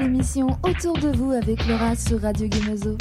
l'émission Autour de vous avec Laura sur Radio Gemezo.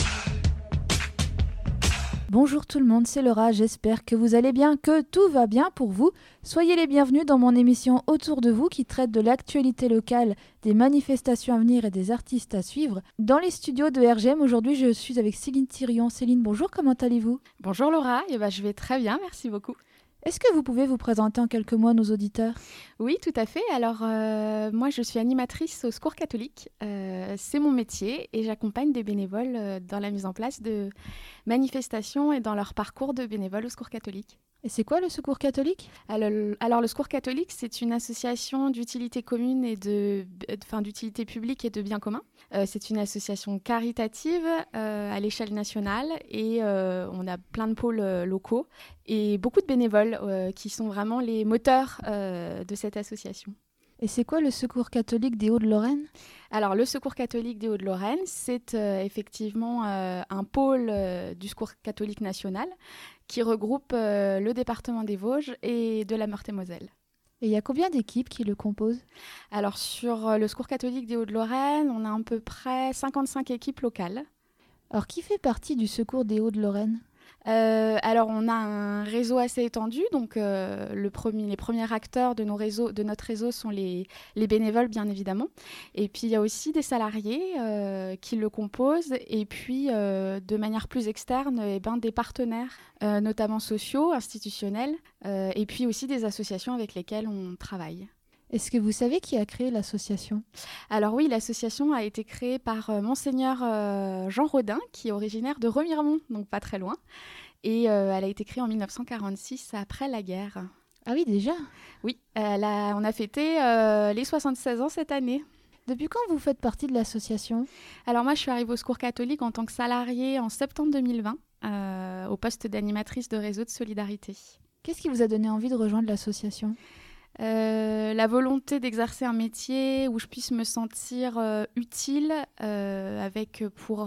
Bonjour tout le monde, c'est Laura, j'espère que vous allez bien, que tout va bien pour vous. Soyez les bienvenus dans mon émission Autour de vous qui traite de l'actualité locale, des manifestations à venir et des artistes à suivre. Dans les studios de RGM, aujourd'hui je suis avec Céline Thirion. Céline, bonjour, comment allez-vous ? Bonjour Laura, je vais très bien, merci beaucoup. Est-ce que vous pouvez vous présenter en quelques mots à nos auditeurs ? Oui, tout à fait. Alors, moi, je suis animatrice au Secours catholique. C'est mon métier et j'accompagne des bénévoles dans la mise en place de manifestations et dans leur parcours de bénévoles au Secours catholique. Et c'est quoi le Secours catholique ? Alors, le Secours catholique, c'est une association d'utilité commune et d'utilité publique et de bien commun. C'est une association caritative à l'échelle nationale et on a plein de pôles locaux et beaucoup de bénévoles qui sont vraiment les moteurs de cette association. Et c'est quoi le Secours catholique des Hauts-de-Lorraine ? Alors, le Secours catholique des Hauts-de-Lorraine, c'est effectivement un pôle du Secours catholique national qui regroupe le département des Vosges et de la Meurthe-et-Moselle. Et il y a combien d'équipes qui le composent ? Alors, sur le Secours catholique des Hauts-de-Lorraine, on a à peu près 55 équipes locales. Alors, qui fait partie du Secours des Hauts-de-Lorraine ? Alors, on a un réseau assez étendu. Donc, les premiers acteurs de notre réseau sont les bénévoles, bien évidemment. Et puis, il y a aussi des salariés qui le composent. Et puis, de manière plus externe, des partenaires, notamment sociaux, institutionnels, et puis aussi des associations avec lesquelles on travaille. Est-ce que vous savez qui a créé l'association ? Alors oui, l'association a été créée par Monseigneur Jean Rodin, qui est originaire de Remiremont, donc pas très loin. Et elle a été créée en 1946, après la guerre. Ah oui, déjà ? Oui, on a fêté les 76 ans cette année. Depuis quand vous faites partie de l'association ? Alors moi, je suis arrivée au Secours catholique en tant que salariée en septembre 2020, au poste d'animatrice de réseau de solidarité. Qu'est-ce qui vous a donné envie de rejoindre l'association ? La volonté d'exercer un métier où je puisse me sentir utile avec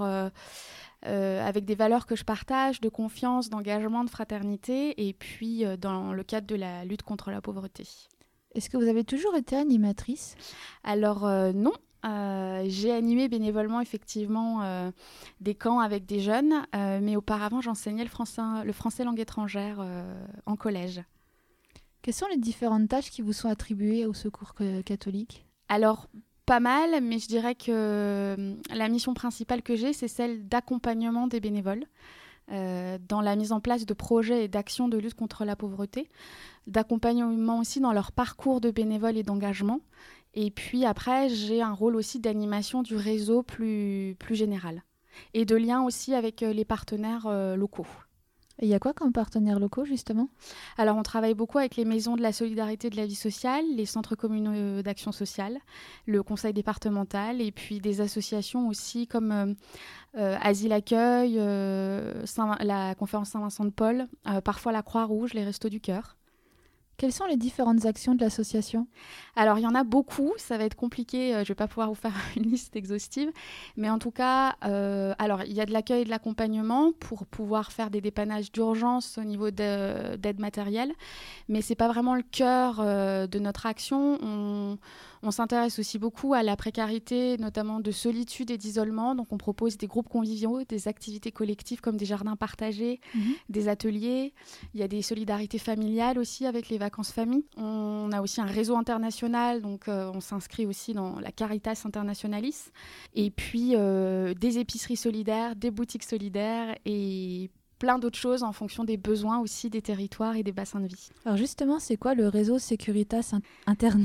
des valeurs que je partage, de confiance, d'engagement, de fraternité, et puis dans le cadre de la lutte contre la pauvreté. Est-ce que vous avez toujours été animatrice ? Alors non. J'ai animé bénévolement effectivement des camps avec des jeunes, mais auparavant j'enseignais le français langue étrangère en collège. Quelles sont les différentes tâches qui vous sont attribuées au Secours catholique ? Alors, pas mal, mais je dirais que la mission principale que j'ai, c'est celle d'accompagnement des bénévoles dans la mise en place de projets et d'actions de lutte contre la pauvreté, d'accompagnement aussi dans leur parcours de bénévoles et d'engagement. Et puis après, j'ai un rôle aussi d'animation du réseau plus général et de lien aussi avec les partenaires locaux. Et il y a quoi comme partenaires locaux, justement ? Alors, on travaille beaucoup avec les maisons de la solidarité et de la vie sociale, les centres communaux d'action sociale, le conseil départemental et puis des associations aussi comme Asile Accueil, la conférence Saint-Vincent de Paul, parfois la Croix-Rouge, les Restos du Cœur. Quelles sont les différentes actions de l'association ? Alors, il y en a beaucoup. Ça va être compliqué. Je ne vais pas pouvoir vous faire une liste exhaustive. Mais en tout cas, il y a de l'accueil et de l'accompagnement pour pouvoir faire des dépannages d'urgence au niveau d'aide matérielle. Mais ce n'est pas vraiment le cœur de notre action. On s'intéresse aussi beaucoup à la précarité, notamment de solitude et d'isolement. Donc, on propose des groupes conviviaux, des activités collectives comme des jardins partagés, des ateliers. Il y a des solidarités familiales aussi avec les vacances famille. On a aussi un réseau international, donc on s'inscrit aussi dans la Caritas Internationalis. Et puis, des épiceries solidaires, des boutiques solidaires et plein d'autres choses en fonction des besoins aussi des territoires et des bassins de vie. Alors justement, c'est quoi le réseau Securitas Internationalis ?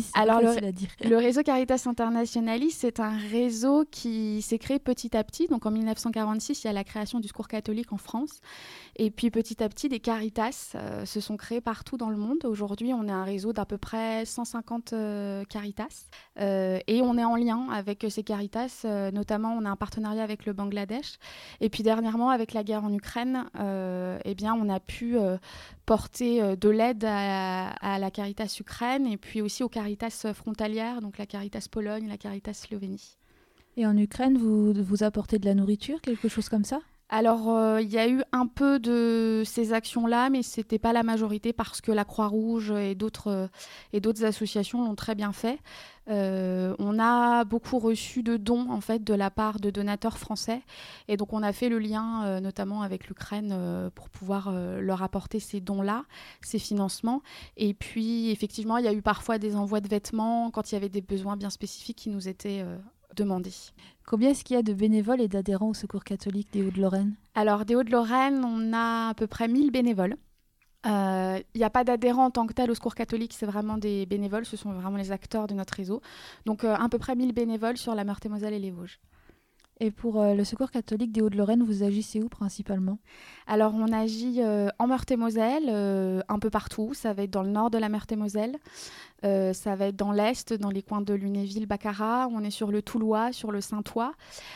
Alors le réseau Caritas Internationalis, c'est un réseau qui s'est créé petit à petit. Donc en 1946, il y a la création du Secours catholique en France. Et puis petit à petit, des Caritas se sont créés partout dans le monde. Aujourd'hui, on est un réseau d'à peu près 150 Caritas. Et on est en lien avec ces Caritas. Notamment, on a un partenariat avec le Bangladesh. Et puis dernièrement, avec la guerre en Ukraine, on a pu porter de l'aide à la Caritas Ukraine et puis aussi aux Caritas frontalières, donc la Caritas Pologne, la Caritas Slovénie. Et en Ukraine, vous apportez de la nourriture, quelque chose comme ça ? Alors, il y a eu un peu de ces actions-là, mais ce n'était pas la majorité parce que la Croix-Rouge et d'autres associations l'ont très bien fait. On a beaucoup reçu de dons en fait, de la part de donateurs français. Et donc, on a fait le lien notamment avec l'Ukraine pour pouvoir leur apporter ces dons-là, ces financements. Et puis, effectivement, il y a eu parfois des envois de vêtements quand il y avait des besoins bien spécifiques qui nous étaient demandés. Combien est-ce qu'il y a de bénévoles et d'adhérents au Secours catholique des Hauts-de-Lorraine ? Alors, des Hauts-de-Lorraine, on a à peu près 1000 bénévoles. Il n'y a pas d'adhérents en tant que tel au Secours catholique, c'est vraiment des bénévoles, ce sont vraiment les acteurs de notre réseau. Donc, à peu près 1000 bénévoles sur la Meurthe-et-Moselle et les Vosges. Et pour le Secours catholique des Hauts-de-Lorraine, vous agissez où principalement ? Alors, on agit en Meurthe-et-Moselle, un peu partout. Ça va être dans le nord de la Meurthe-et-Moselle. Ça va être dans l'est, dans les coins de Lunéville, Baccarat. On est sur le Toulois, sur le Saintois.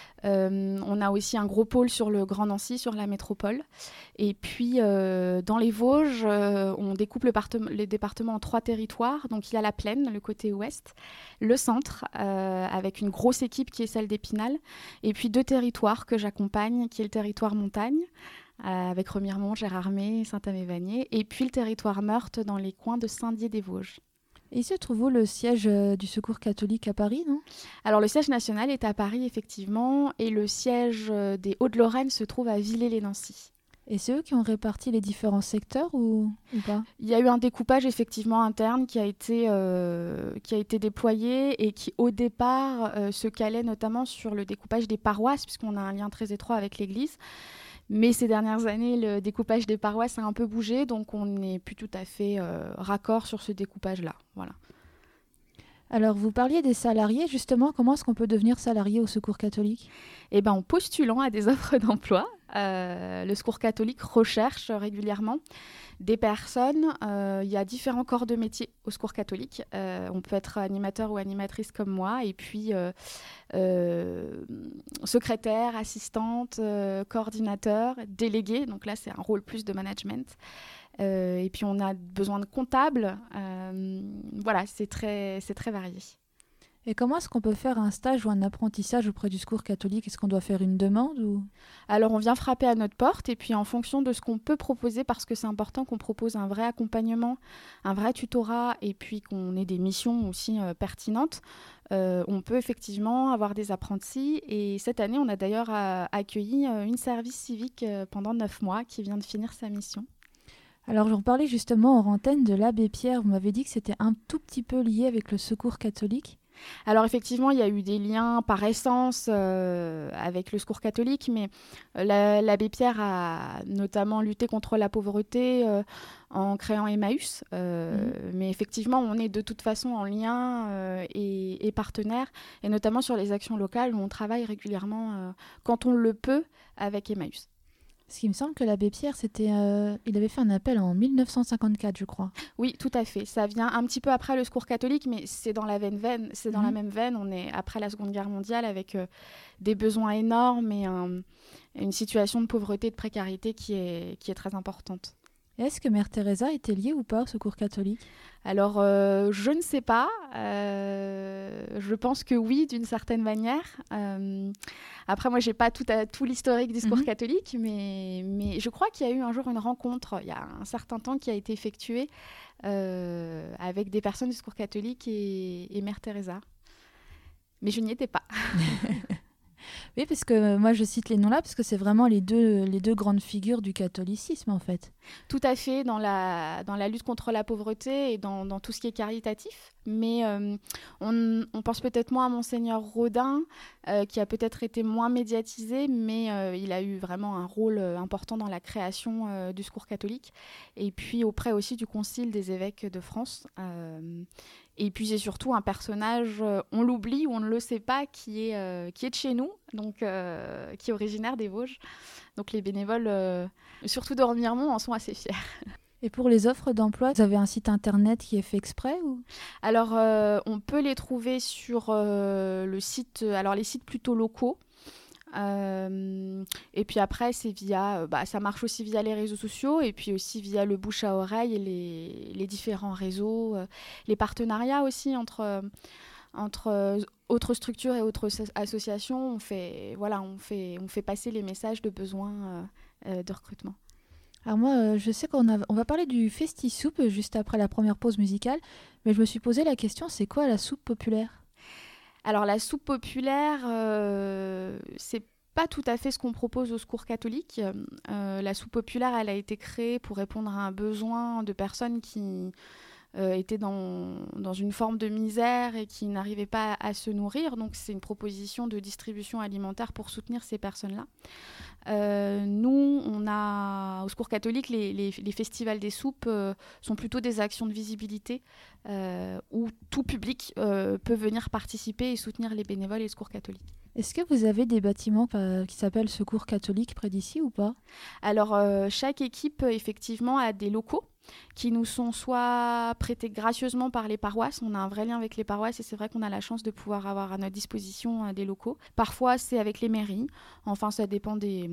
On a aussi un gros pôle sur le Grand Nancy, sur la métropole. Et puis, dans les Vosges, on découpe les départements en 3 territoires. Donc, il y a la plaine, le côté ouest, le centre, avec une grosse équipe qui est celle d'Épinal. Et puis, 2 territoires que j'accompagne, qui est le territoire montagne, avec Remiremont, Gérardmer, Saint-Amé-Vanier. Et puis, le territoire Meurthe, dans les coins de Saint-Dié-des-Vosges. Et il se trouve où le siège du Secours catholique à Paris, non ? Alors, le siège national est à Paris, effectivement, et le siège des Hauts-de-Lorraine se trouve à Villers-lès-Nancy. Et c'est eux qui ont réparti les différents secteurs ou pas ? Il y a eu un découpage, effectivement, interne qui a été déployé et qui, au départ, se calait notamment sur le découpage des paroisses, puisqu'on a un lien très étroit avec l'Église. Mais ces dernières années, le découpage des paroisses a un peu bougé, donc on n'est plus tout à fait raccord sur ce découpage-là. Voilà. Alors, vous parliez des salariés, justement, comment est-ce qu'on peut devenir salarié au Secours catholique ? Eh ben, en postulant à des offres d'emploi. Le Secours catholique recherche régulièrement des personnes. Il y a différents corps de métier au Secours catholique. On peut être animateur ou animatrice comme moi, et puis secrétaire, assistante, coordinateur, délégué. Donc là, c'est un rôle plus de management. Et puis, on a besoin de comptables. Voilà, c'est très varié. Et comment est-ce qu'on peut faire un stage ou un apprentissage auprès du Secours catholique ? Est-ce qu'on doit faire une demande ou... Alors, on vient frapper à notre porte et puis en fonction de ce qu'on peut proposer, parce que c'est important qu'on propose un vrai accompagnement, un vrai tutorat et puis qu'on ait des missions aussi pertinentes, on peut effectivement avoir des apprentis. Et cette année, on a d'ailleurs accueilli une service civique pendant 9 mois qui vient de finir sa mission. Alors, j'en parlais justement en antenne de l'abbé Pierre. Vous m'avez dit que c'était un tout petit peu lié avec le Secours catholique. Alors effectivement, il y a eu des liens par essence avec le Secours catholique, mais l'abbé Pierre a notamment lutté contre la pauvreté en créant Emmaüs. Mais effectivement, on est de toute façon en lien et partenaire, et notamment sur les actions locales où on travaille régulièrement, quand on le peut, avec Emmaüs. Parce qu'il me semble que l'abbé Pierre, il avait fait un appel en 1954, je crois. Oui, tout à fait. Ça vient un petit peu après le Secours catholique, mais c'est dans la même veine. On est après la Seconde Guerre mondiale avec des besoins énormes et une situation de pauvreté et de précarité qui est très importante. Est-ce que Mère Teresa était liée ou pas au Secours catholique ? Alors, je ne sais pas. Je pense que oui, d'une certaine manière. Après, moi, je n'ai pas tout l'historique du Secours catholique, mais je crois qu'il y a eu un jour une rencontre, il y a un certain temps, qui a été effectuée avec des personnes du Secours catholique et Mère Teresa. Mais je n'y étais pas. Oui, parce que moi je cite les noms-là parce que c'est vraiment les deux grandes figures du catholicisme en fait. Tout à fait, dans la lutte contre la pauvreté et dans tout ce qui est caritatif. Mais on pense peut-être moins à Monseigneur Rodin, qui a peut-être été moins médiatisé, mais il a eu vraiment un rôle important dans la création du Secours catholique. Et puis auprès aussi du Concile des évêques de France. Et puis c'est surtout un personnage, on l'oublie ou on ne le sait pas, qui est de chez nous, donc qui est originaire des Vosges. Donc les bénévoles, surtout de Remiremont, en sont assez fiers. Et pour les offres d'emploi, vous avez un site internet qui est fait exprès ou... Alors on peut les trouver sur le site, alors les sites plutôt locaux. Et puis après c'est via ça marche aussi via les réseaux sociaux et puis aussi via le bouche à oreille et les différents réseaux, les partenariats aussi entre entre autres structures et autres associations, on fait passer les messages de besoins de recrutement. Alors moi, je sais qu'on va parler du Festi-Soupe juste après la première pause musicale, mais je me suis posé la question, c'est quoi la soupe populaire ? Alors la soupe populaire, c'est pas tout à fait ce qu'on propose au Secours catholique. La soupe populaire, elle a été créée pour répondre à un besoin de personnes qui étaient dans une forme de misère et qui n'arrivaient pas à se nourrir. Donc c'est une proposition de distribution alimentaire pour soutenir ces personnes-là. Nous, on a au Secours catholique, les festivals des soupes sont plutôt des actions de visibilité où tout public peut venir participer et soutenir les bénévoles et le Secours catholique. Est-ce que vous avez des bâtiments qui s'appellent Secours catholique près d'ici ou pas ? Alors, chaque équipe, effectivement, a des locaux qui nous sont soit prêtés gracieusement par les paroisses. On a un vrai lien avec les paroisses et c'est vrai qu'on a la chance de pouvoir avoir à notre disposition des locaux. Parfois, c'est avec les mairies. Enfin, ça dépend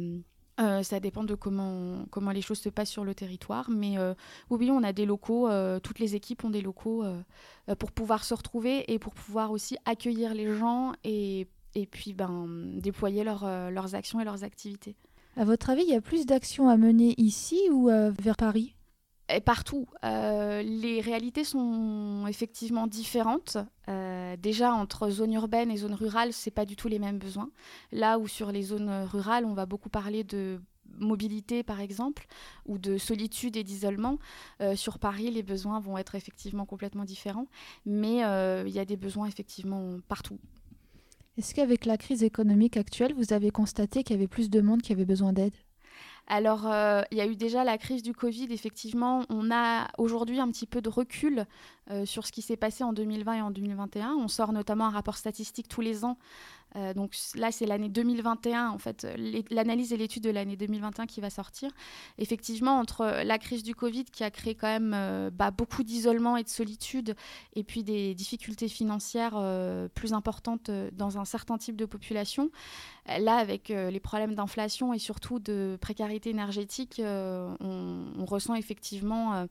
de comment les choses se passent sur le territoire. Mais oui, on a des locaux. Toutes les équipes ont des locaux pour pouvoir se retrouver et pour pouvoir aussi accueillir les gens et puis déployer leurs actions et leurs activités. À votre avis, il y a plus d'actions à mener ici ou vers Paris ? Et partout. Les réalités sont effectivement différentes. Déjà, entre zones urbaines et zones rurales, ce n'est pas du tout les mêmes besoins. Là où sur les zones rurales, on va beaucoup parler de mobilité, par exemple, ou de solitude et d'isolement. Sur Paris, les besoins vont être effectivement complètement différents. Mais il y a des besoins effectivement partout. Est-ce qu'avec la crise économique actuelle, vous avez constaté qu'il y avait plus de monde qui avait besoin d'aide ? Alors, il y a eu déjà la crise du Covid. Effectivement, on a aujourd'hui un petit peu de recul sur ce qui s'est passé en 2020 et en 2021. On sort notamment un rapport statistique tous les ans. Donc là, c'est l'année 2021, en fait, l'analyse et l'étude de l'année 2021 qui va sortir. Effectivement, entre la crise du Covid qui a créé quand même beaucoup d'isolement et de solitude, et puis des difficultés financières plus importantes dans un certain type de population, là, avec les problèmes d'inflation et surtout de précarité énergétique, on ressent effectivement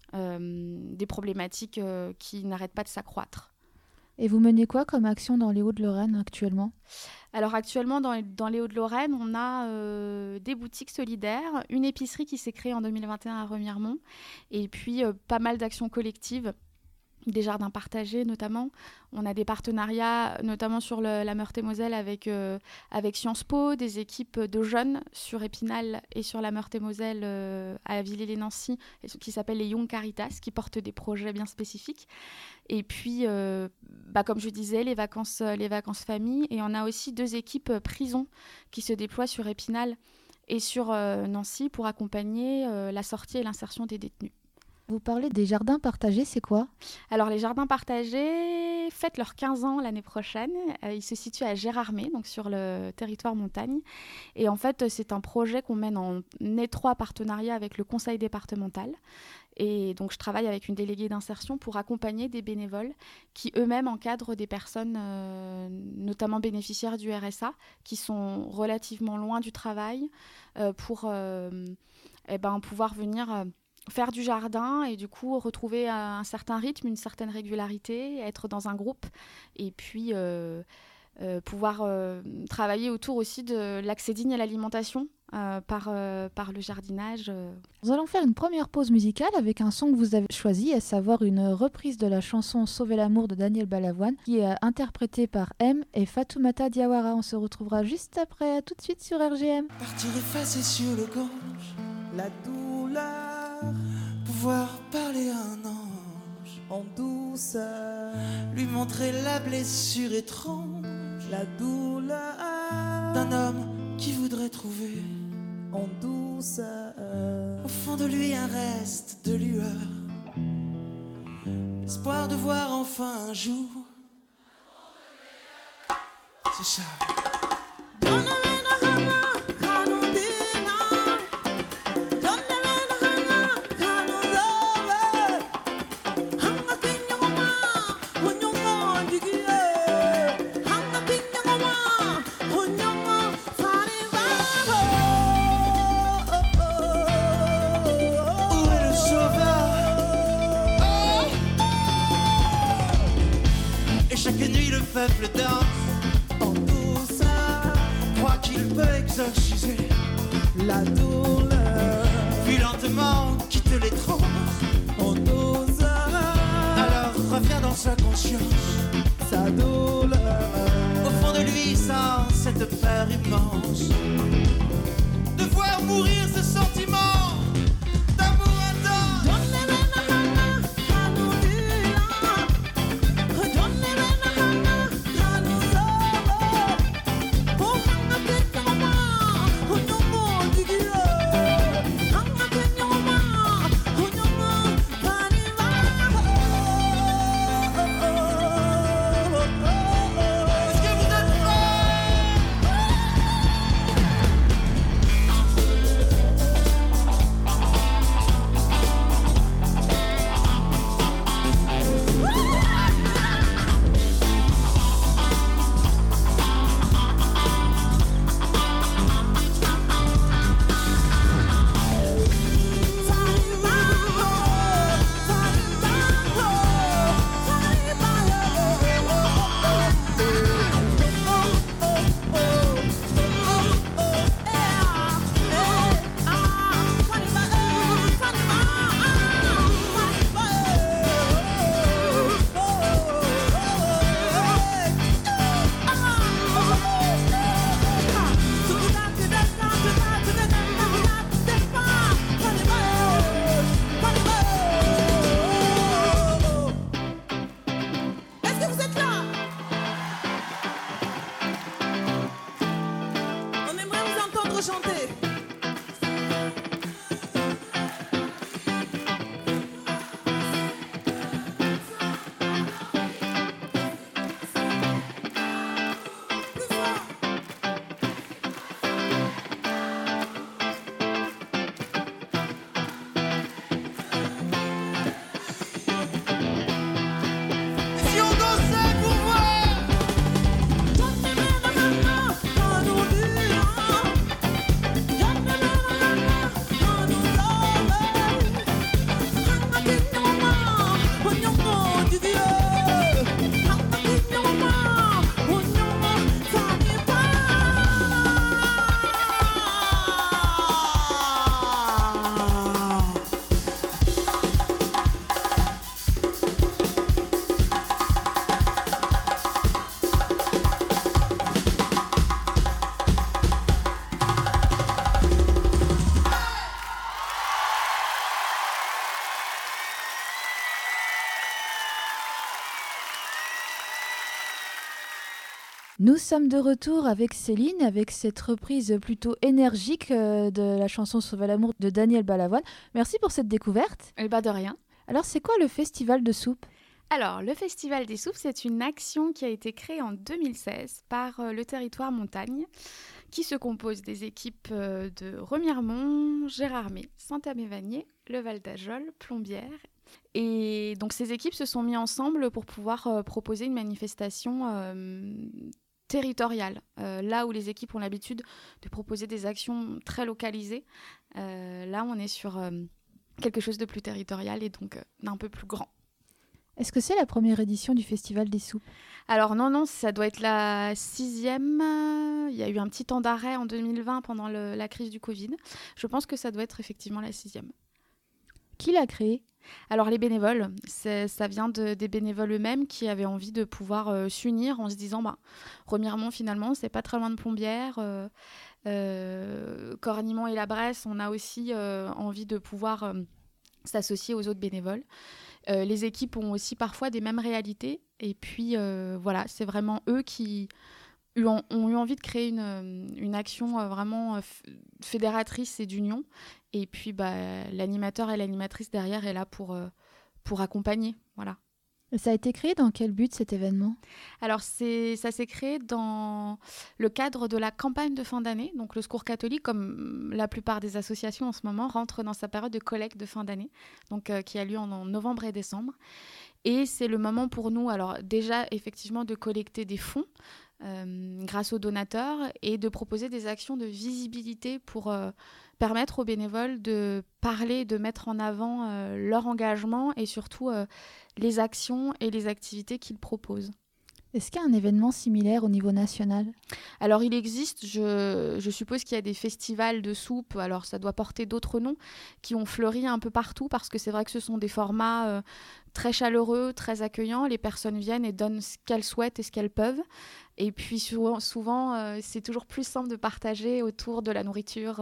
des problématiques qui n'arrêtent pas de s'accroître. Et vous menez quoi comme action dans les Hauts-de-Lorraine actuellement ? Alors actuellement, dans les Hauts-de-Lorraine, on a des boutiques solidaires, une épicerie qui s'est créée en 2021 à Remiremont, et puis pas mal d'actions collectives, des jardins partagés notamment. On a des partenariats, notamment sur la Meurthe-et-Moselle avec Sciences Po, des équipes de jeunes sur Épinal et sur la Meurthe-et-Moselle à Villers-les-Nancy, qui s'appellent les Young Caritas, qui portent des projets bien spécifiques. Et puis, comme je disais, les vacances famille. Et on a aussi 2 équipes prison qui se déploient sur Épinal et sur Nancy pour accompagner la sortie et l'insertion des détenus. Vous parlez des jardins partagés, c'est quoi ? Alors, les jardins partagés fêtent leurs 15 ans l'année prochaine. Ils se situent à Gérardmer, donc sur le territoire montagne. Et en fait, c'est un projet qu'on mène en étroit partenariat avec le conseil départemental. Et donc, je travaille avec une déléguée d'insertion pour accompagner des bénévoles qui eux-mêmes encadrent des personnes, notamment bénéficiaires du RSA, qui sont relativement loin du travail pour pouvoir venir faire du jardin et du coup retrouver un certain rythme, une certaine régularité, être dans un groupe et puis pouvoir travailler autour aussi de l'accès digne à l'alimentation par le jardinage. Nous allons faire une première pause musicale avec un son que vous avez choisi, à savoir une reprise de la chanson Sauver l'amour de Daniel Balavoine qui est interprétée par M et Fatoumata Diawara. On se retrouvera juste après, à tout de suite sur RGM. Partir effacer sur le gorge la douleur, pouvoir parler à un ange en douceur, lui montrer la blessure étrange, la douleur d'un homme qui voudrait trouver en douceur au fond de lui un reste de lueur, l'espoir de voir enfin un jour. C'est ça. chaque nuit le peuple danse en douceur, croit qu'il peut exorciser la douleur, puis lentement quitte les transes en douceur. Alors revient dans sa conscience sa douleur. Au fond de lui sent cette peur immense de voir mourir ce sentiment d'amour intense. Nous sommes de retour avec Céline, avec cette reprise plutôt énergique de la chanson Sauve l'amour de Daniel Balavoine. Merci pour cette découverte. Eh ben de rien. Alors, c'est quoi le Festival de Soupe ? Alors, le Festival des Soupes, c'est une action qui a été créée en 2016 par le territoire montagne, qui se compose des équipes de Remiremont, Gérardmer, Saint-Amévanier, le Val d'Ajol, Plombières. Et donc, ces équipes se sont mises ensemble pour pouvoir proposer une manifestation territoriale, là où les équipes ont l'habitude de proposer des actions très localisées. Là, on est sur quelque chose de plus territorial et donc d'un peu plus grand. Est-ce que c'est la première édition du Festival des Soupes ? Alors non, ça doit être la 6e. Il y a eu un petit temps d'arrêt en 2020 pendant la crise du Covid. Je pense que ça doit être effectivement la 6e. Qui l'a créé ? Alors les bénévoles, ça vient des bénévoles eux-mêmes qui avaient envie de pouvoir s'unir en se disant Remiremont finalement c'est pas très loin de Plombières, Cornimont et la Bresse, on a aussi envie de pouvoir s'associer aux autres bénévoles. Les équipes ont aussi parfois des mêmes réalités et puis voilà, c'est vraiment eux qui ont eu envie de créer une action vraiment fédératrice et d'union. Et puis, l'animateur et l'animatrice derrière est là pour accompagner. Voilà. Et ça a été créé dans quel but, cet événement ? Alors, ça s'est créé dans le cadre de la campagne de fin d'année. Donc, le Secours catholique, comme la plupart des associations en ce moment, rentre dans sa période de collecte de fin d'année, donc qui a lieu en novembre et décembre. Et c'est le moment pour nous, alors déjà, effectivement, de collecter des fonds grâce aux donateurs et de proposer des actions de visibilité pour permettre aux bénévoles de parler, de mettre en avant leur engagement et surtout les actions et les activités qu'ils proposent. Est-ce qu'il y a un événement similaire au niveau national ? Alors il existe, je suppose qu'il y a des festivals de soupe, alors ça doit porter d'autres noms, qui ont fleuri un peu partout parce que c'est vrai que ce sont des formats très chaleureux, très accueillants. Les personnes viennent et donnent ce qu'elles souhaitent et ce qu'elles peuvent. Et puis souvent c'est toujours plus simple de partager autour de la nourriture.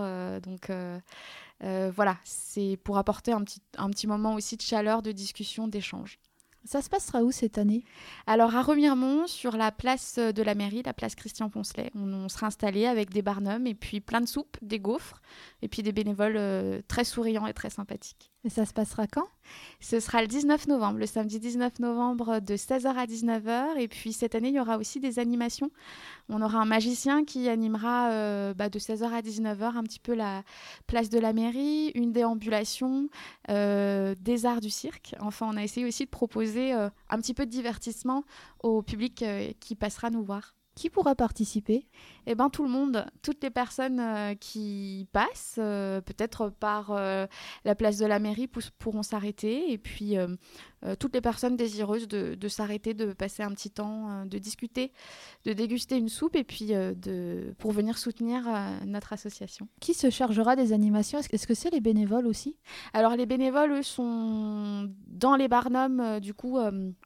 Voilà, c'est pour apporter un petit moment aussi de chaleur, de discussion, d'échange. Ça se passera où cette année ? Alors à Remiremont, sur la place de la mairie, la place Christian Poncelet, on sera installé avec des barnums et puis plein de soupes, des gaufres et puis des bénévoles très souriants et très sympathiques. Et ça se passera quand ? Ce sera le 19 novembre, le samedi 19 novembre de 16h à 19h. Et puis cette année, il y aura aussi des animations. On aura un magicien qui animera de 16h à 19h un petit peu la place de la mairie, une déambulation, des arts du cirque. Enfin, on a essayé aussi de proposer un petit peu de divertissement au public qui passera nous voir. Qui pourra participer ? Eh bien, tout le monde, toutes les personnes qui passent, peut-être par la place de la mairie, pourront s'arrêter. Et puis, toutes les personnes désireuses de s'arrêter, de passer un petit temps, de discuter, de déguster une soupe et puis pour venir soutenir notre association. Qui se chargera des animations ? Est-ce que c'est les bénévoles aussi ? Alors, les bénévoles, eux, sont dans les barnums, du coup,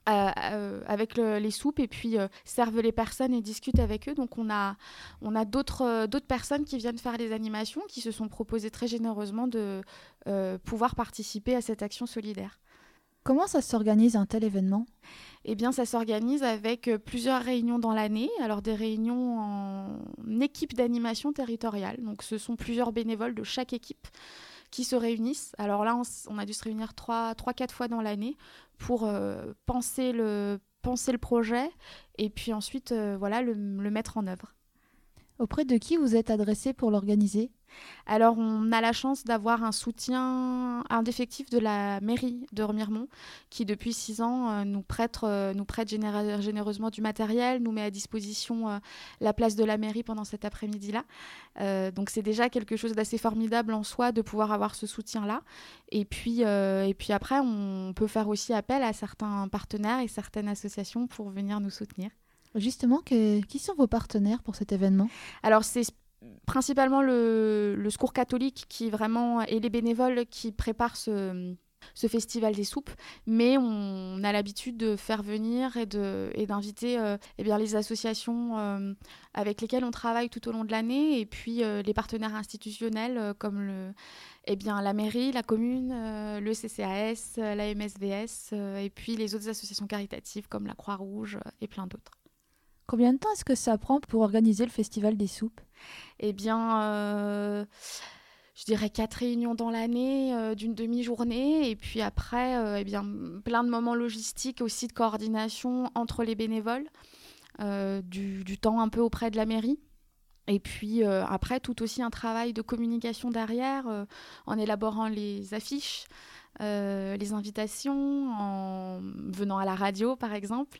avec les soupes et puis servent les personnes et discutent avec eux. Donc, on a d'autres personnes qui viennent faire les animations, qui se sont proposées très généreusement de pouvoir participer à cette action solidaire. Comment ça s'organise un tel événement ? Eh bien, ça s'organise avec plusieurs réunions dans l'année. Alors, des réunions en équipe d'animation territoriale. Donc, ce sont plusieurs bénévoles de chaque équipe qui se réunissent. Alors là, on a dû se réunir 3-4 fois dans l'année pour penser le projet et puis ensuite le mettre en œuvre. Auprès de qui vous êtes adressé pour l'organiser ? Alors, on a la chance d'avoir un soutien indéfectible de la mairie de Remiremont qui, depuis 6 ans, nous prête généreusement du matériel, nous met à disposition la place de la mairie pendant cet après-midi-là. Donc, c'est déjà quelque chose d'assez formidable en soi de pouvoir avoir ce soutien-là. Et puis après, on peut faire aussi appel à certains partenaires et certaines associations pour venir nous soutenir. Justement, qui sont vos partenaires pour cet événement ? Alors, c'est principalement le Secours catholique qui vraiment et les bénévoles qui préparent ce festival des soupes, mais on a l'habitude de faire venir et d'inviter les associations avec lesquelles on travaille tout au long de l'année et puis les partenaires institutionnels comme la mairie, la commune, le CCAS, la MSVS et puis les autres associations caritatives comme la Croix-Rouge et plein d'autres. Combien de temps est-ce que ça prend pour organiser le festival des soupes ? Eh bien, je dirais 4 réunions dans l'année d'une demi-journée. Et puis après, plein de moments logistiques aussi de coordination entre les bénévoles, du temps un peu auprès de la mairie. Et puis après, tout aussi un travail de communication derrière, en élaborant les affiches, les invitations, en venant à la radio par exemple,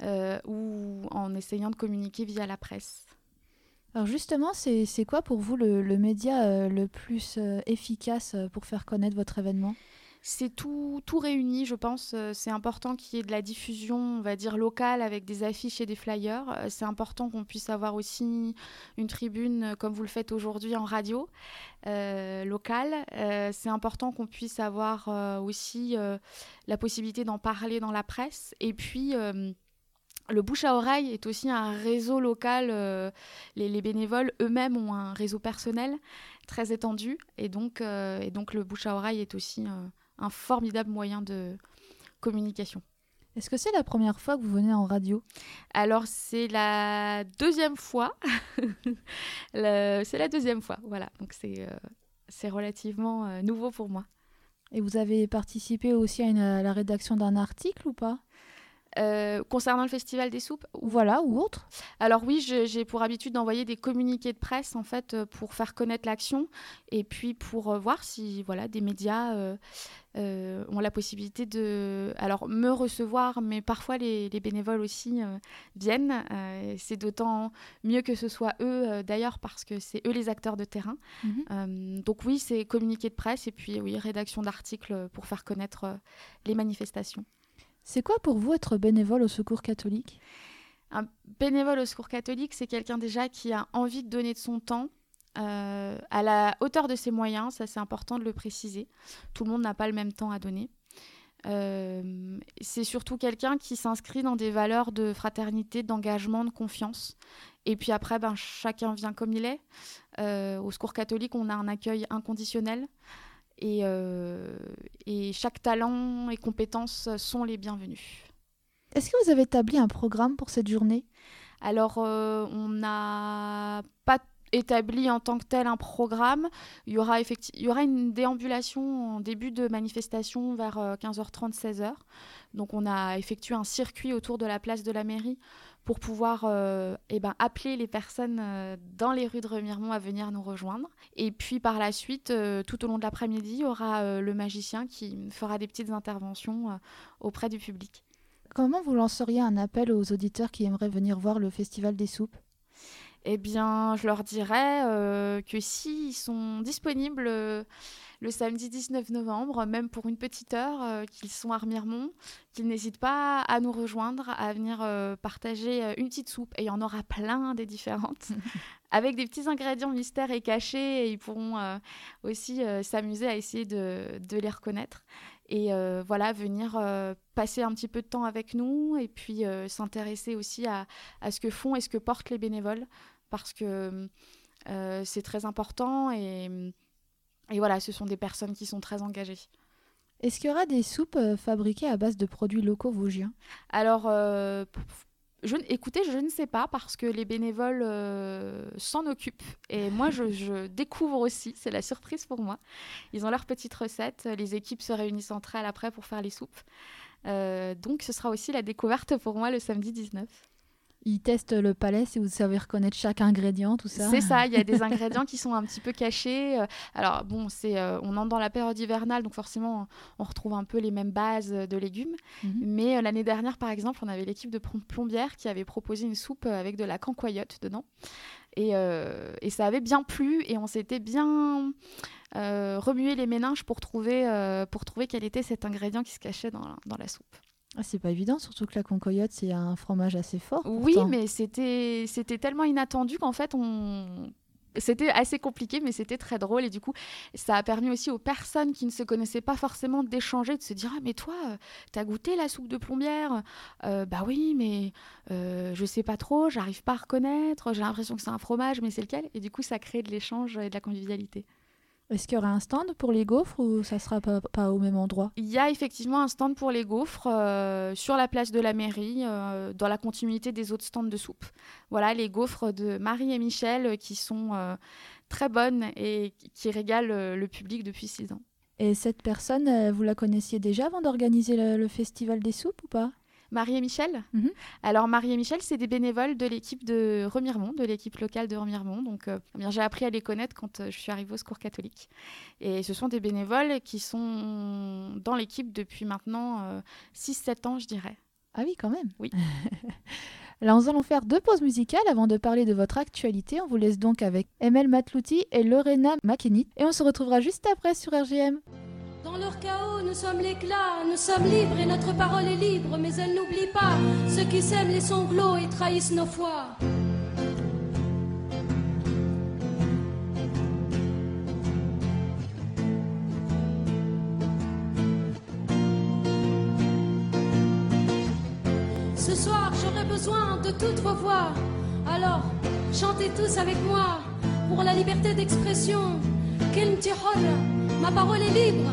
ou en essayant de communiquer via la presse. Alors justement, c'est quoi pour vous le média le plus efficace pour faire connaître votre événement ? C'est tout réuni, je pense. C'est important qu'il y ait de la diffusion, on va dire, locale avec des affiches et des flyers. C'est important qu'on puisse avoir aussi une tribune, comme vous le faites aujourd'hui, en radio locale. C'est important qu'on puisse avoir aussi la possibilité d'en parler dans la presse. Et puis... le bouche à oreille est aussi un réseau local. Les bénévoles eux-mêmes ont un réseau personnel très étendu. Et donc le bouche à oreille est aussi un formidable moyen de communication. Est-ce que c'est la première fois que vous venez en radio ? Alors, c'est la 2e fois. C'est la 2e fois, voilà. Donc, c'est relativement nouveau pour moi. Et vous avez participé aussi à la rédaction d'un article ou pas ? Concernant le Festival des soupes Voilà, ou autre ? Alors oui, j'ai pour habitude d'envoyer des communiqués de presse en fait pour faire connaître l'action et puis pour voir si des médias ont la possibilité de me recevoir, mais parfois les bénévoles aussi viennent. C'est d'autant mieux que ce soit eux d'ailleurs parce que c'est eux les acteurs de terrain. Donc oui, c'est communiqué de presse et puis oui, rédaction d'articles pour faire connaître les manifestations. C'est quoi pour vous être bénévole au Secours catholique ? Un bénévole au Secours catholique, c'est quelqu'un déjà qui a envie de donner de son temps à la hauteur de ses moyens. Ça, c'est important de le préciser. Tout le monde n'a pas le même temps à donner. C'est surtout quelqu'un qui s'inscrit dans des valeurs de fraternité, d'engagement, de confiance. Et puis après, chacun vient comme il est. Au Secours catholique, on a un accueil inconditionnel. Et chaque talent et compétence sont les bienvenus. Est-ce que vous avez établi un programme pour cette journée ? Alors, on n'a pas établi en tant que tel un programme. Il y aura une déambulation en début de manifestation vers 15h30, 16h. Donc, on a effectué un circuit autour de la place de la mairie pour pouvoir appeler les personnes dans les rues de Remiremont à venir nous rejoindre. Et puis, par la suite, tout au long de l'après-midi, il y aura le magicien qui fera des petites interventions auprès du public. Comment vous lanceriez un appel aux auditeurs qui aimeraient venir voir le Festival des Soupes ? Eh bien, je leur dirais que s'ils sont disponibles le samedi 19 novembre, même pour une petite heure, qu'ils sont à Remiremont, qu'ils n'hésitent pas à nous rejoindre, à venir partager une petite soupe. Et il y en aura plein des différentes, avec des petits ingrédients mystères et cachés. Et ils pourront aussi s'amuser à essayer de les reconnaître. Et venir passer un petit peu de temps avec nous et puis s'intéresser aussi à ce que font et ce que portent les bénévoles, parce que c'est très important et voilà, ce sont des personnes qui sont très engagées. Est-ce qu'il y aura des soupes fabriquées à base de produits locaux vosgiens ? Alors, écoutez, je ne sais pas, parce que les bénévoles s'en occupent. Et moi, je découvre aussi, c'est la surprise pour moi. Ils ont leurs petites recettes, les équipes se réunissent entre elles après pour faire les soupes. Donc, ce sera aussi la découverte pour moi le samedi 19. Ils testent le palais, si vous savez reconnaître chaque ingrédient, tout ça. C'est ça, il y a des ingrédients qui sont un petit peu cachés. Alors bon, on entre dans la période hivernale, donc forcément, on retrouve un peu les mêmes bases de légumes. Mais l'année dernière, par exemple, on avait l'équipe de plombières qui avait proposé une soupe avec de la cancoyote dedans. Et ça avait bien plu et on s'était bien remué les méninges pour trouver quel était cet ingrédient qui se cachait dans la soupe. Ah, c'est pas évident, surtout que la cancoyote, c'est un fromage assez fort. Oui, pourtant. mais c'était tellement inattendu qu'en fait, c'était assez compliqué, mais c'était très drôle. Et du coup, ça a permis aussi aux personnes qui ne se connaissaient pas forcément d'échanger, de se dire « Ah, mais toi, t'as goûté la soupe de plombière ?»« Bah oui, mais je sais pas trop, j'arrive pas à reconnaître, j'ai l'impression que c'est un fromage, mais c'est lequel ?» Et du coup, ça crée de l'échange et de la convivialité. Est-ce qu'il y aura un stand pour les gaufres ou ça sera pas au même endroit ? Il y a effectivement un stand pour les gaufres sur la place de la mairie, dans la continuité des autres stands de soupe. Voilà, les gaufres de Marie et Michel qui sont très bonnes et qui régalent le public depuis 6 ans. Et cette personne, vous la connaissiez déjà avant d'organiser le Festival des Soupes ou pas ? Marie et Michel. Alors, Marie et Michel, c'est des bénévoles de l'équipe de Remiremont, de l'équipe locale de Remiremont. Donc, j'ai appris à les connaître quand je suis arrivée au Secours catholique. Et ce sont des bénévoles qui sont dans l'équipe depuis maintenant 6-7 ans, je dirais. Ah oui, quand même. Oui. Là, nous allons faire 2 pauses musicales avant de parler de votre actualité. On vous laisse donc avec Emel Matlouti et Lorena McKennitt. Et on se retrouvera juste après sur RGM. Dans leur chaos, nous sommes l'éclat, nous sommes libres et notre parole est libre, mais elle n'oublie pas ceux qui sèment les sanglots et trahissent nos foi. Ce soir, j'aurai besoin de toutes vos voix, alors chantez tous avec moi pour la liberté d'expression. Kelmti hor, ma parole est libre.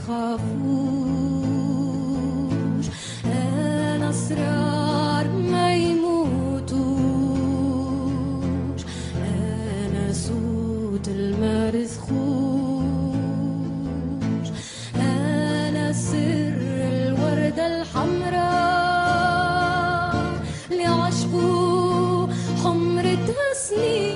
يخافوش أنا أسرار ما يموتوش أنا صوت المرزخوش أنا سر الوردة الحمراء اللي عشقوا حمرتها سنين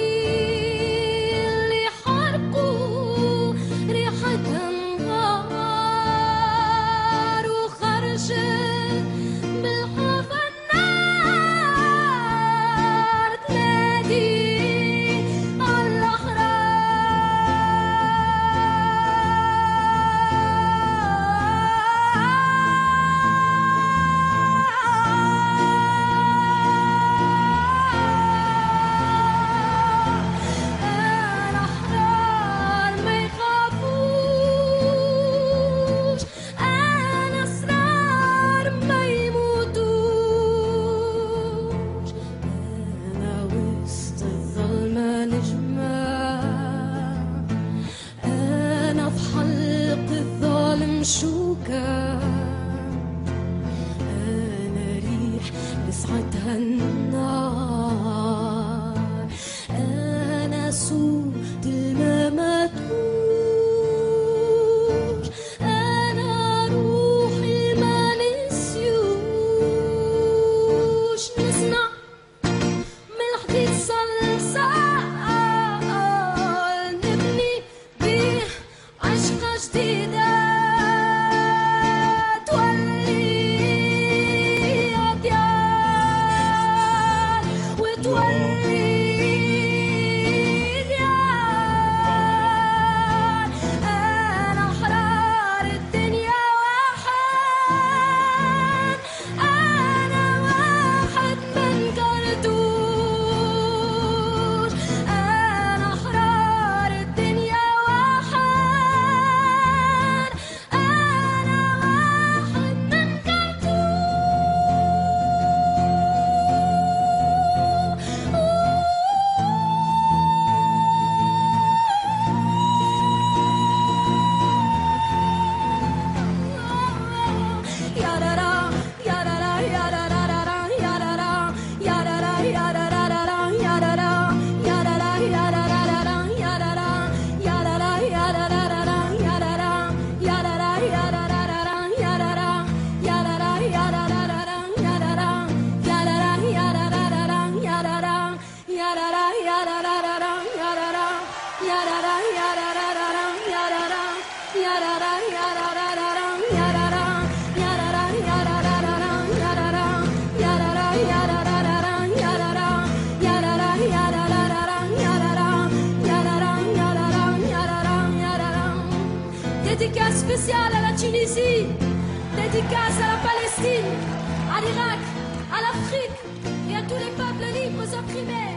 Dédicace spéciale à la Tunisie, dédicace à la Palestine, à l'Irak, à l'Afrique et à tous les peuples libres opprimés.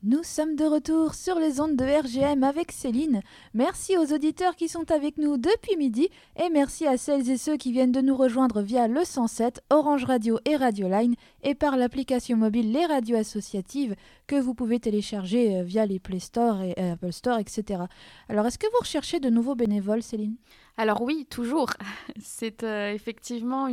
Nous sommes de retour sur les ondes de RGM avec Céline. Merci aux auditeurs qui sont avec nous depuis midi et merci à celles et ceux qui viennent de nous rejoindre via le 107, Orange Radio et Radio Line et par l'application mobile Les Radios Associatives que vous pouvez télécharger via les Play Store et Apple Store, etc. Alors, est-ce que vous recherchez de nouveaux bénévoles, Céline ? Alors oui, toujours. C'est effectivement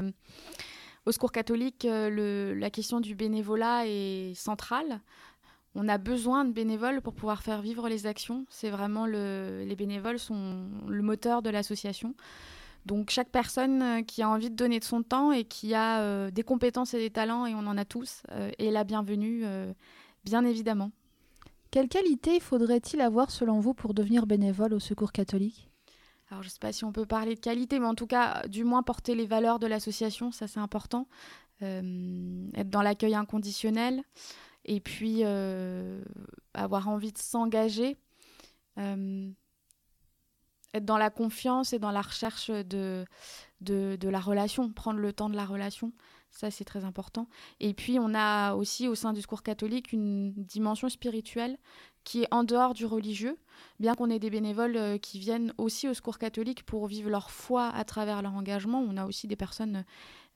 au Secours catholique, la question du bénévolat est centrale. On a besoin de bénévoles pour pouvoir faire vivre les actions. C'est vraiment les bénévoles sont le moteur de l'association. Donc chaque personne qui a envie de donner de son temps et qui a des compétences et des talents, et on en a tous, est la bienvenue, bien évidemment. Quelle qualité faudrait-il avoir selon vous pour devenir bénévole au Secours catholique ? Alors je ne sais pas si on peut parler de qualité, mais en tout cas, du moins porter les valeurs de l'association, ça c'est important. Être dans l'accueil inconditionnel. Et puis, avoir envie de s'engager, être dans la confiance et dans la recherche de la relation, prendre le temps de la relation, ça c'est très important. Et puis, on a aussi au sein du Secours catholique une dimension spirituelle qui est en dehors du religieux, bien qu'on ait des bénévoles qui viennent aussi au Secours catholique pour vivre leur foi à travers leur engagement. On a aussi des personnes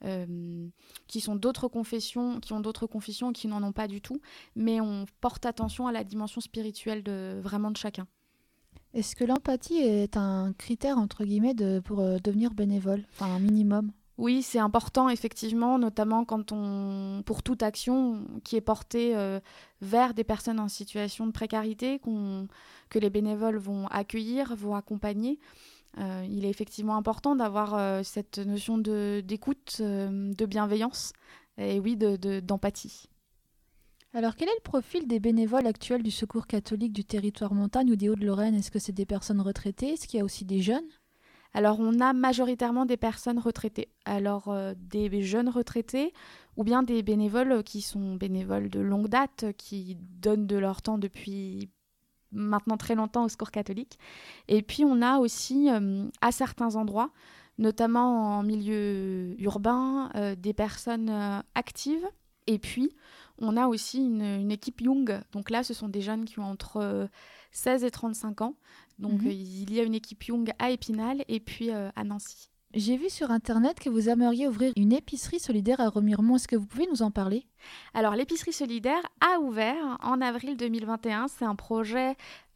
qui sont d'autres confessions, qui ont d'autres confessions et qui n'en ont pas du tout, mais on porte attention à la dimension spirituelle vraiment de chacun. Est-ce que l'empathie est un critère, entre guillemets, pour devenir bénévole, enfin un minimum ? Oui, c'est important, effectivement, notamment pour toute action qui est portée vers des personnes en situation de précarité, que les bénévoles vont accueillir, vont accompagner. Il est effectivement important d'avoir cette notion d'écoute, de bienveillance et oui, d'empathie. Alors, quel est le profil des bénévoles actuels du Secours catholique du territoire montagne ou des Hauts-de-Lorraine ? Est-ce que c'est des personnes retraitées ? Est-ce qu'il y a aussi des jeunes ? Alors, on a majoritairement des personnes retraitées. Alors, des jeunes retraités ou bien des bénévoles qui sont bénévoles de longue date, qui donnent de leur temps depuis maintenant très longtemps au Secours catholique. Et puis, on a aussi, à certains endroits, notamment en milieu urbain, des personnes actives. Et puis, on a aussi une équipe Young. Donc là, ce sont des jeunes qui ont entre 16 et 35 ans. Donc, il y a une équipe Young à Épinal et puis à Nancy. J'ai vu sur Internet que vous aimeriez ouvrir une épicerie solidaire à Remiremont. Est-ce que vous pouvez nous en parler ? Alors, l'épicerie solidaire a ouvert en avril 2021. C'est un projet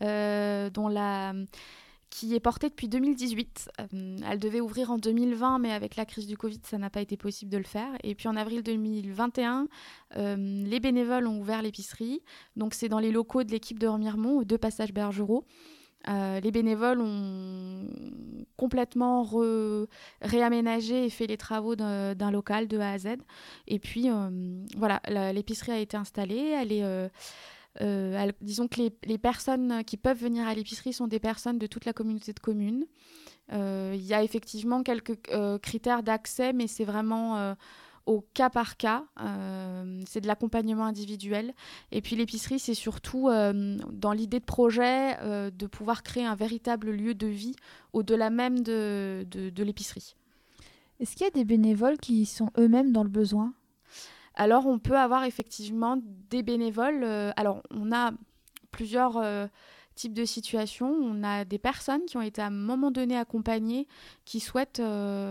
qui est portée depuis 2018. Elle devait ouvrir en 2020, mais avec la crise du Covid, ça n'a pas été possible de le faire. Et puis en avril 2021, les bénévoles ont ouvert l'épicerie. Donc c'est dans les locaux de l'équipe de Remiremont, au 2 passage Bergerot. Les bénévoles ont complètement réaménagé et fait les travaux d'un local de A à Z. Et puis voilà, l'épicerie a été installée. Elle est... disons que les personnes qui peuvent venir à l'épicerie sont des personnes de toute la communauté de communes. Il y a effectivement quelques critères d'accès, mais c'est vraiment au cas par cas. C'est de l'accompagnement individuel. Et puis l'épicerie, c'est surtout dans l'idée de projet de pouvoir créer un véritable lieu de vie au-delà même de l'épicerie. Est-ce qu'il y a des bénévoles qui sont eux-mêmes dans le besoin ? Alors, on peut avoir effectivement des bénévoles. Alors, on a plusieurs types de situations. On a des personnes qui ont été à un moment donné accompagnées, qui souhaitent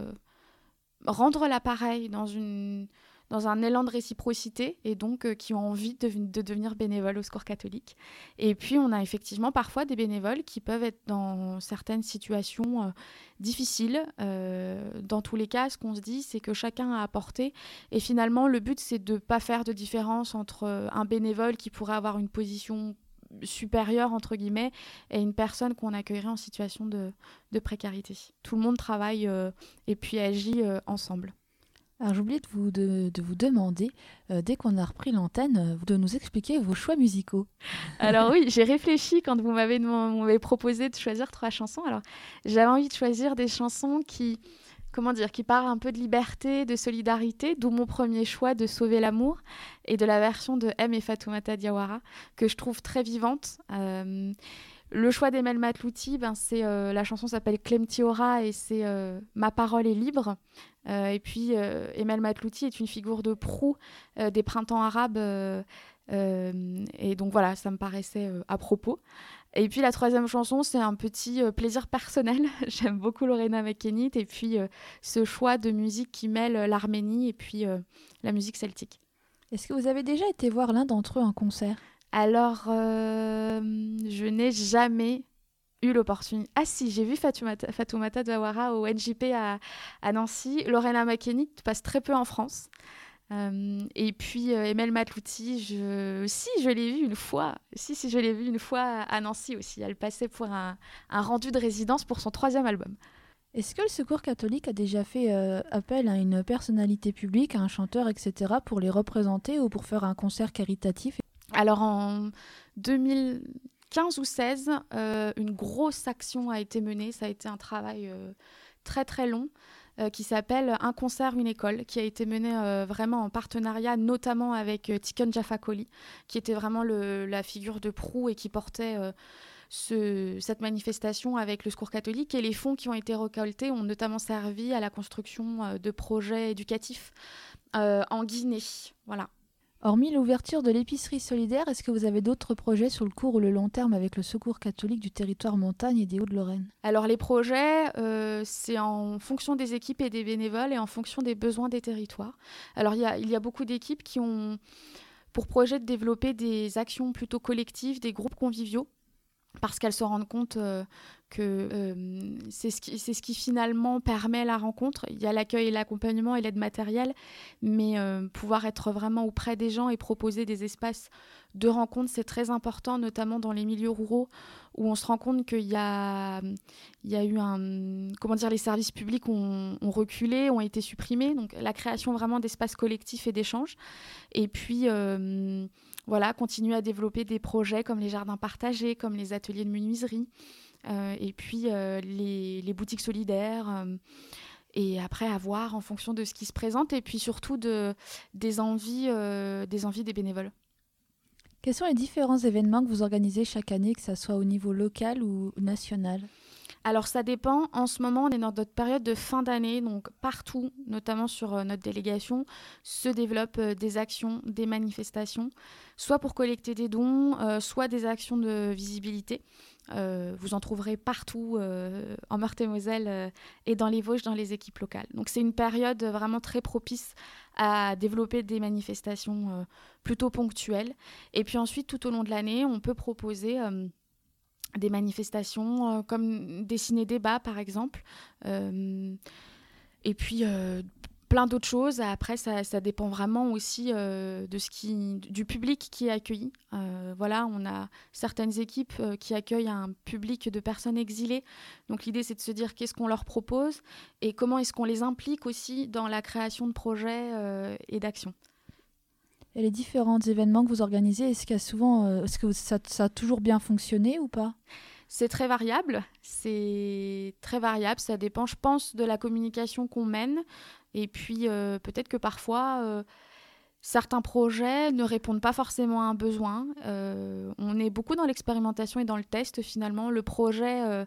rendre l'appareil dans un élan de réciprocité et donc qui ont envie de devenir bénévoles au Secours catholique. Et puis, on a effectivement parfois des bénévoles qui peuvent être dans certaines situations difficiles. Dans tous les cas, ce qu'on se dit, c'est que chacun a apporté. Et finalement, le but, c'est de ne pas faire de différence entre un bénévole qui pourrait avoir une position supérieure, entre guillemets, et une personne qu'on accueillerait en situation de précarité. Tout le monde travaille et puis agit ensemble. Alors, j'ai oublié de vous demander, dès qu'on a repris l'antenne, de nous expliquer vos choix musicaux. Alors oui, j'ai réfléchi quand vous m'avez proposé de choisir 3 chansons. Alors, j'avais envie de choisir des chansons qui parlent un peu de liberté, de solidarité, d'où mon premier choix de Sauver l'amour et de la version de M et Fatoumata Diawara, que je trouve très vivante. Le choix d'Emel Matlouti, c'est la chanson s'appelle Clemti Ora et c'est Ma parole est libre. Et puis Emel Matlouti est une figure de proue des printemps arabes Et donc voilà, ça me paraissait à propos. Et puis la troisième chanson, c'est un petit plaisir personnel. J'aime beaucoup Lorena McKennitt et puis ce choix de musique qui mêle l'Arménie et puis la musique celtique. Est-ce que vous avez déjà été voir l'un d'entre eux en concert ? Alors, je n'ai jamais eu l'opportunité. Ah si, j'ai vu Fatoumata Diawara au NJP à Nancy. Lorena McKennitt passe très peu en France. Et puis Emel Matlouti, je l'ai vue une fois. Si, je l'ai vue une fois à Nancy aussi. Elle passait pour un rendu de résidence pour son 3e album. Est-ce que le Secours catholique a déjà fait appel à une personnalité publique, à un chanteur, etc., pour les représenter ou pour faire un concert caritatif ? Alors en 2015 ou 16, une grosse action a été menée. Ça a été un travail très très long qui s'appelle Un concert, une école, qui a été mené vraiment en partenariat, notamment avec Tiken Jaffa Koli, qui était vraiment la figure de proue et qui portait cette manifestation avec le Secours catholique. Et les fonds qui ont été récoltés ont notamment servi à la construction de projets éducatifs en Guinée. Voilà. Hormis l'ouverture de l'épicerie solidaire, est-ce que vous avez d'autres projets sur le court ou le long terme avec le Secours catholique du territoire montagne et des Hauts-de-Lorraine ? Alors les projets, c'est en fonction des équipes et des bénévoles et en fonction des besoins des territoires. Alors il y a beaucoup d'équipes qui ont pour projet de développer des actions plutôt collectives, des groupes conviviaux, parce qu'elles se rendent compte que c'est ce qui finalement permet la rencontre. Il y a l'accueil et l'accompagnement et l'aide matérielle, mais pouvoir être vraiment auprès des gens et proposer des espaces de rencontre, c'est très important, notamment dans les milieux ruraux, où on se rend compte qu'il y a eu les services publics ont reculé, ont été supprimés, donc la création vraiment d'espaces collectifs et d'échanges. Et puis continuer à développer des projets comme les jardins partagés, comme les ateliers de menuiserie, et puis les boutiques solidaires, et après avoir en fonction de ce qui se présente, et puis surtout des envies des bénévoles. Quels sont les différents événements que vous organisez chaque année, que ce soit au niveau local ou national ? Alors ça dépend. En ce moment, on est dans notre période de fin d'année, donc partout, notamment sur notre délégation, se développent des actions, des manifestations, soit pour collecter des dons, soit des actions de visibilité. Vous en trouverez partout en Meurthe-et-Moselle et dans les Vosges, dans les équipes locales. Donc c'est une période vraiment très propice à développer des manifestations plutôt ponctuelles. Et puis ensuite, tout au long de l'année, on peut proposer des manifestations comme des ciné-débats, par exemple. Et puis plein d'autres choses. Après, ça dépend vraiment aussi du public qui est accueilli. On a certaines équipes qui accueillent un public de personnes exilées. Donc l'idée, c'est de se dire qu'est-ce qu'on leur propose et comment est-ce qu'on les implique aussi dans la création de projets et d'actions. Et les différents événements que vous organisez, est-ce que ça a toujours bien fonctionné ou pas ? C'est très variable. Ça dépend, je pense, de la communication qu'on mène. Et puis, peut-être que parfois, certains projets ne répondent pas forcément à un besoin. On est beaucoup dans l'expérimentation et dans le test, finalement. Le projet,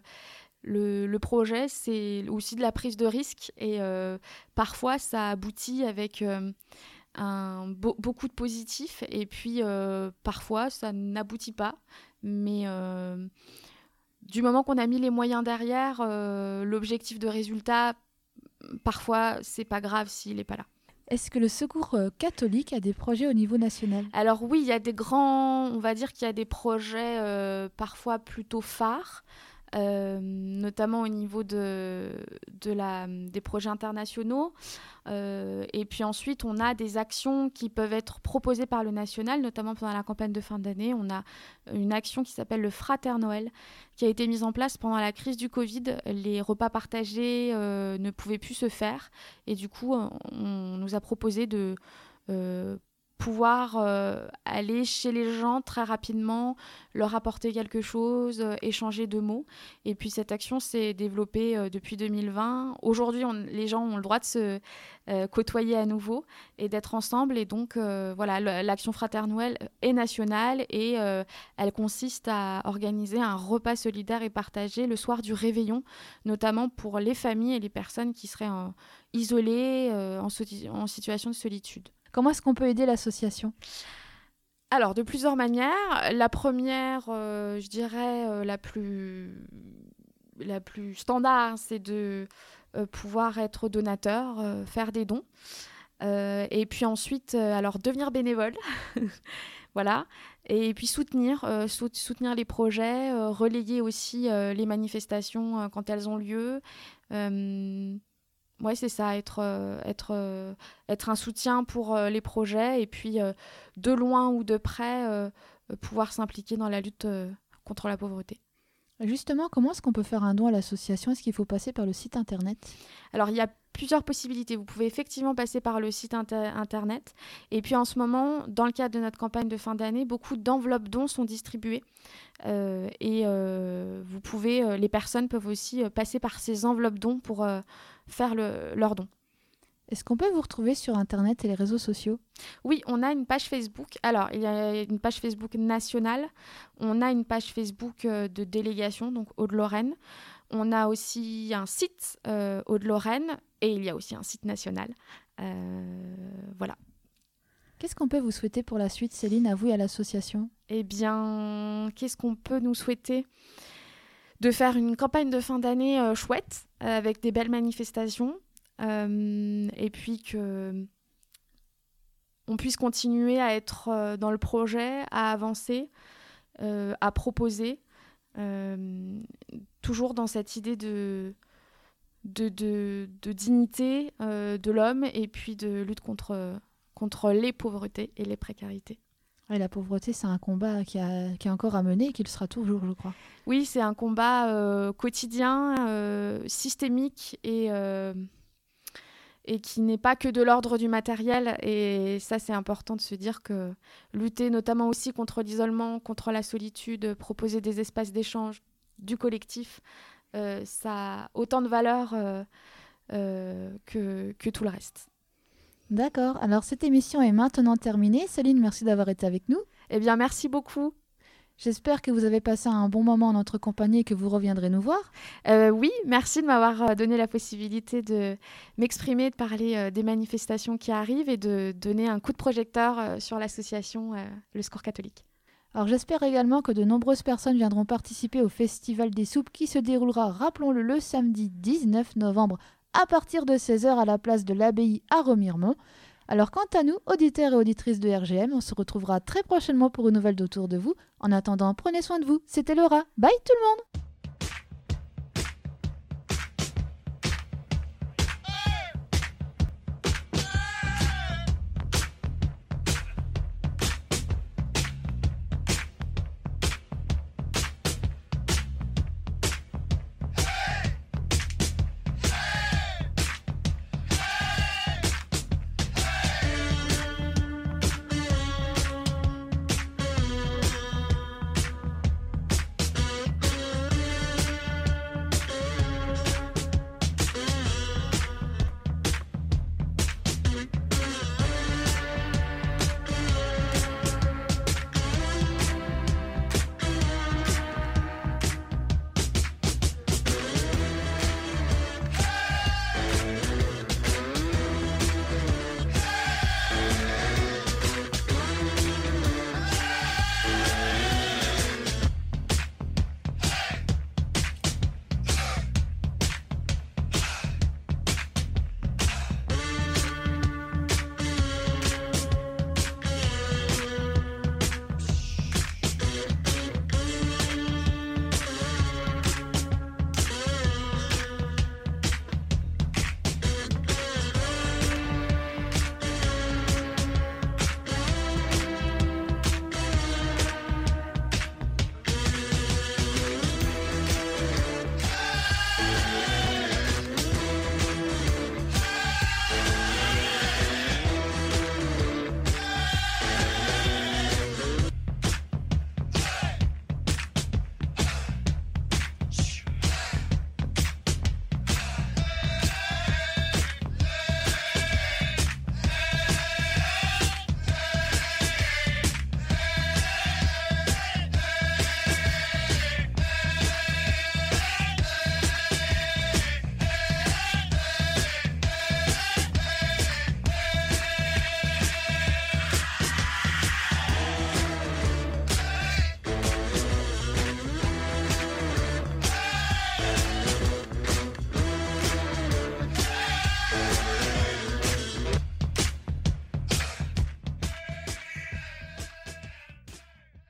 c'est aussi de la prise de risque. Et parfois, ça aboutit avec beaucoup de positifs. Et puis, parfois, ça n'aboutit pas. Mais du moment qu'on a mis les moyens derrière, l'objectif de résultat, parfois, c'est pas grave s'il n'est pas là. Est-ce que le Secours catholique a des projets au niveau national ? Alors oui, il y a on va dire qu'il y a des projets parfois plutôt phares, notamment au niveau des projets internationaux. Et puis ensuite, on a des actions qui peuvent être proposées par le national, notamment pendant la campagne de fin d'année. On a une action qui s'appelle le Frater Noël, qui a été mise en place pendant la crise du Covid. Les repas partagés ne pouvaient plus se faire. Et du coup, on nous a proposé de pouvoir aller chez les gens très rapidement, leur apporter quelque chose, échanger 2 mots. Et puis cette action s'est développée depuis 2020. Aujourd'hui, les gens ont le droit de se côtoyer à nouveau et d'être ensemble. Et donc, l'action Frater Noël est nationale et elle consiste à organiser un repas solidaire et partagé le soir du réveillon, notamment pour les familles et les personnes qui seraient isolées en situation de solitude. Comment est-ce qu'on peut aider l'association ? Alors, de plusieurs manières. La première, je dirais, la plus standard, c'est de pouvoir être donateur, faire des dons. Et puis ensuite, alors devenir bénévole, voilà. Et puis soutenir les projets, relayer aussi les manifestations quand elles ont lieu. Ouais, c'est ça, être un soutien pour les projets et puis de loin ou de près, pouvoir s'impliquer dans la lutte contre la pauvreté. Justement, comment est-ce qu'on peut faire un don à l'association ? Est-ce qu'il faut passer par le site internet ? Alors, il y a plusieurs possibilités. Vous pouvez effectivement passer par le site internet. Et puis, en ce moment, dans le cadre de notre campagne de fin d'année, beaucoup d'enveloppes dons sont distribuées. Les personnes peuvent aussi passer par ces enveloppes dons pour faire leurs dons. Est-ce qu'on peut vous retrouver sur Internet et les réseaux sociaux ? Oui, on a une page Facebook. Alors, il y a une page Facebook nationale. On a une page Facebook de délégation, donc Hauts-de-Lorraine. On a aussi un site Hauts-de-Lorraine et il y a aussi un site national. Voilà. Qu'est-ce qu'on peut vous souhaiter pour la suite, Céline, à vous et à l'association ? Eh bien, qu'est-ce qu'on peut nous souhaiter ? De faire une campagne de fin d'année chouette, avec des belles manifestations. Et puis qu'on puisse continuer à être dans le projet, à avancer, à proposer, toujours dans cette idée de dignité de l'homme et puis de lutte contre les pauvretés et les précarités. Et la pauvreté, c'est un combat qui est encore à mener et qui le sera toujours, je crois. Oui, c'est un combat quotidien, systémique et qui n'est pas que de l'ordre du matériel. Et ça, c'est important de se dire que lutter notamment aussi contre l'isolement, contre la solitude, proposer des espaces d'échange, du collectif, ça a autant de valeur que tout le reste. D'accord. Alors, cette émission est maintenant terminée. Céline, merci d'avoir été avec nous. Eh bien, merci beaucoup. J'espère que vous avez passé un bon moment en notre compagnie et que vous reviendrez nous voir. Oui, merci de m'avoir donné la possibilité de m'exprimer, de parler des manifestations qui arrivent et de donner un coup de projecteur sur l'association Le Secours catholique. Alors j'espère également que de nombreuses personnes viendront participer au Festival des soupes qui se déroulera, rappelons-le, le samedi 19 novembre à partir de 16h à la place de l'Abbaye à Remiremont. Alors quant à nous, auditeurs et auditrices de RGM, on se retrouvera très prochainement pour une nouvelle d'Autour de vous. En attendant, prenez soin de vous. C'était Laura. Bye tout le monde!